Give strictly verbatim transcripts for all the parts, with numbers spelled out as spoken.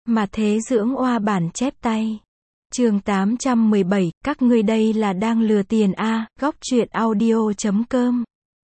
Mà thế dưỡng oa bản chép tay. Chương tám trăm mười bảy, các ngươi đây là đang lừa tiền a, góc truyện audio chấm com.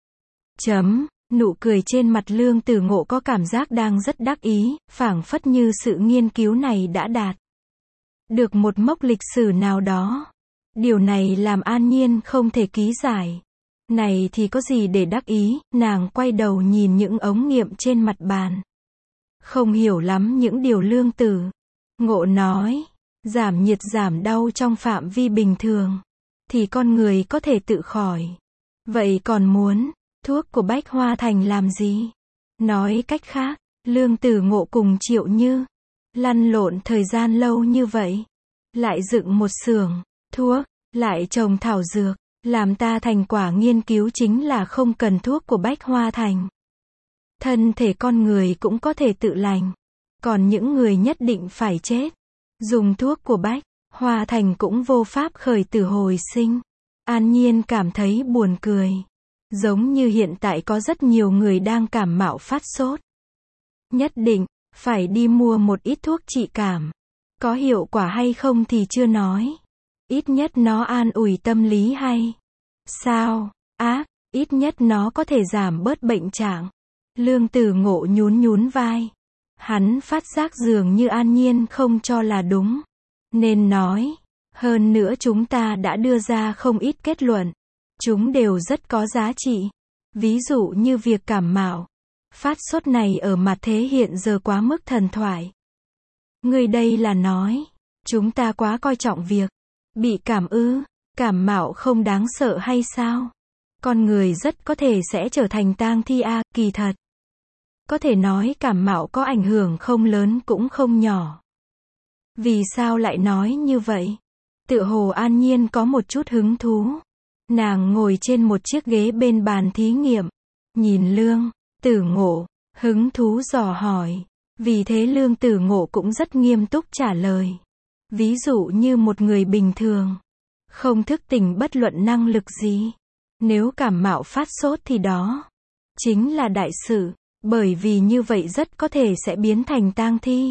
Chấm, nụ cười trên mặt Lương Tử Ngộ có cảm giác đang rất đắc ý, phảng phất như sự nghiên cứu này đã đạt được một mốc lịch sử nào đó. Điều này làm An Nhiên không thể ký giải. Này thì có gì để đắc ý, nàng quay đầu nhìn những ống nghiệm trên mặt bàn. Không hiểu lắm những điều Lương Tử Ngộ nói. Giảm nhiệt giảm đau trong phạm vi bình thường thì con người có thể tự khỏi. Vậy còn muốn thuốc của Bách Hoa Thành làm gì? Nói cách khác, Lương Tử Ngộ cùng Triệu Như lăn lộn thời gian lâu như vậy, lại dựng một xưởng thuốc, lại trồng thảo dược, làm ta thành quả nghiên cứu chính là không cần thuốc của Bách Hoa Thành. Thân thể con người cũng có thể tự lành, còn những người nhất định phải chết. Dùng thuốc của Bách Hoa Thành cũng vô pháp khởi tử hồi sinh. An Nhiên cảm thấy buồn cười. Giống như hiện tại có rất nhiều người đang cảm mạo phát sốt. Nhất định phải đi mua một ít thuốc trị cảm. Có hiệu quả hay không thì chưa nói. Ít nhất nó an ủi tâm lý hay sao? Ác, ít nhất nó có thể giảm bớt bệnh trạng. Lương Tử Ngộ nhún nhún vai. Hắn phát giác dường như An Nhiên không cho là đúng. Nên nói. Hơn nữa chúng ta đã đưa ra không ít kết luận. Chúng đều rất có giá trị. Ví dụ như việc cảm mạo phát sốt này ở mặt thế hiện giờ quá mức thần thoại. Người đây là nói. Chúng ta quá coi trọng việc bị cảm ư. Cảm mạo không đáng sợ hay sao? Con người rất có thể sẽ trở thành tang thi a, kỳ thật. Có thể nói cảm mạo có ảnh hưởng không lớn cũng không nhỏ. Vì sao lại nói như vậy? Tựa hồ An Nhiên có một chút hứng thú. Nàng ngồi trên một chiếc ghế bên bàn thí nghiệm. Nhìn Lương Tử Ngộ, hứng thú dò hỏi. Vì thế Lương Tử Ngộ cũng rất nghiêm túc trả lời. Ví dụ như một người bình thường, không thức tỉnh bất luận năng lực gì. Nếu cảm mạo phát sốt thì đó chính là đại sự. Bởi vì như vậy rất có thể sẽ biến thành tang thi.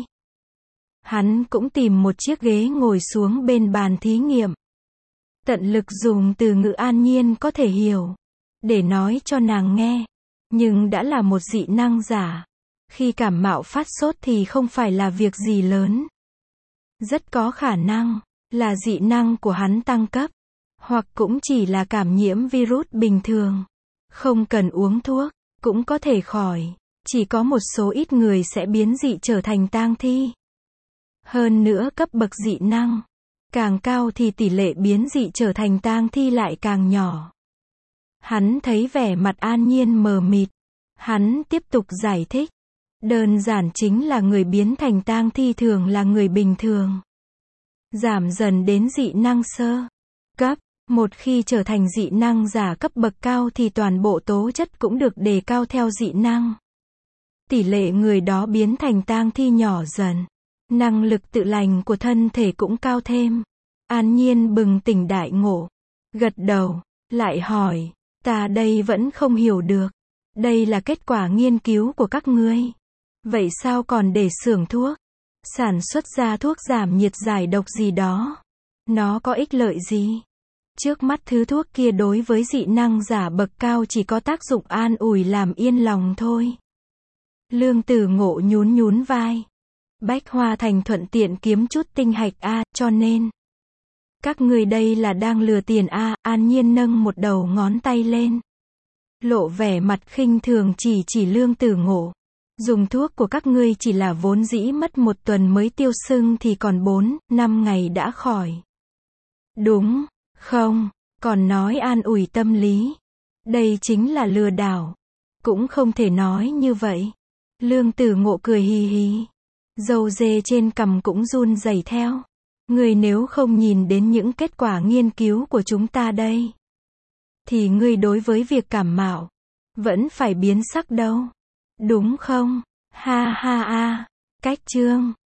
Hắn cũng tìm một chiếc ghế ngồi xuống bên bàn thí nghiệm. Tận lực dùng từ ngữ An Nhiên có thể hiểu. Để nói cho nàng nghe. Nhưng đã là một dị năng giả. Khi cảm mạo phát sốt thì không phải là việc gì lớn. Rất có khả năng là dị năng của hắn tăng cấp. Hoặc cũng chỉ là cảm nhiễm virus bình thường. Không cần uống thuốc, cũng có thể khỏi. Chỉ có một số ít người sẽ biến dị trở thành tang thi. Hơn nữa cấp bậc dị năng càng cao thì tỷ lệ biến dị trở thành tang thi lại càng nhỏ. Hắn thấy vẻ mặt An Nhiên mờ mịt. Hắn tiếp tục giải thích. Đơn giản chính là người biến thành tang thi thường là người bình thường. Giảm dần đến dị năng sơ cấp. Một khi trở thành dị năng giả cấp bậc cao thì toàn bộ tố chất cũng được đề cao theo dị năng. Tỷ lệ người đó biến thành tang thi nhỏ dần. Năng lực tự lành của thân thể cũng cao thêm. An Nhiên bừng tỉnh đại ngộ. Gật đầu, lại hỏi. Ta đây vẫn không hiểu được. Đây là kết quả nghiên cứu của các ngươi. Vậy sao còn để xưởng thuốc? Sản xuất ra thuốc giảm nhiệt giải độc gì đó. Nó có ích lợi gì? Trước mắt thứ thuốc kia đối với dị năng giả bậc cao chỉ có tác dụng an ủi làm yên lòng thôi. Lương Tử Ngộ nhún nhún vai. Bách Hoa Thành thuận tiện kiếm chút tinh hạch a, cho nên các người đây là đang lừa tiền a. An Nhiên nâng một đầu ngón tay lên, lộ vẻ mặt khinh thường chỉ chỉ Lương Tử Ngộ. Dùng thuốc của các ngươi chỉ là vốn dĩ mất một tuần mới tiêu sưng thì còn bốn, năm ngày đã khỏi. Đúng không? Còn nói an ủi tâm lý. Đây chính là lừa đảo. Cũng không thể nói như vậy. Lương Tử Ngộ cười hì hì. Râu dê trên cằm cũng run rẩy theo. Ngươi nếu không nhìn đến những kết quả nghiên cứu của chúng ta đây, thì ngươi đối với việc cảm mạo vẫn phải biến sắc đâu. Đúng không? Ha ha ha. Cách chương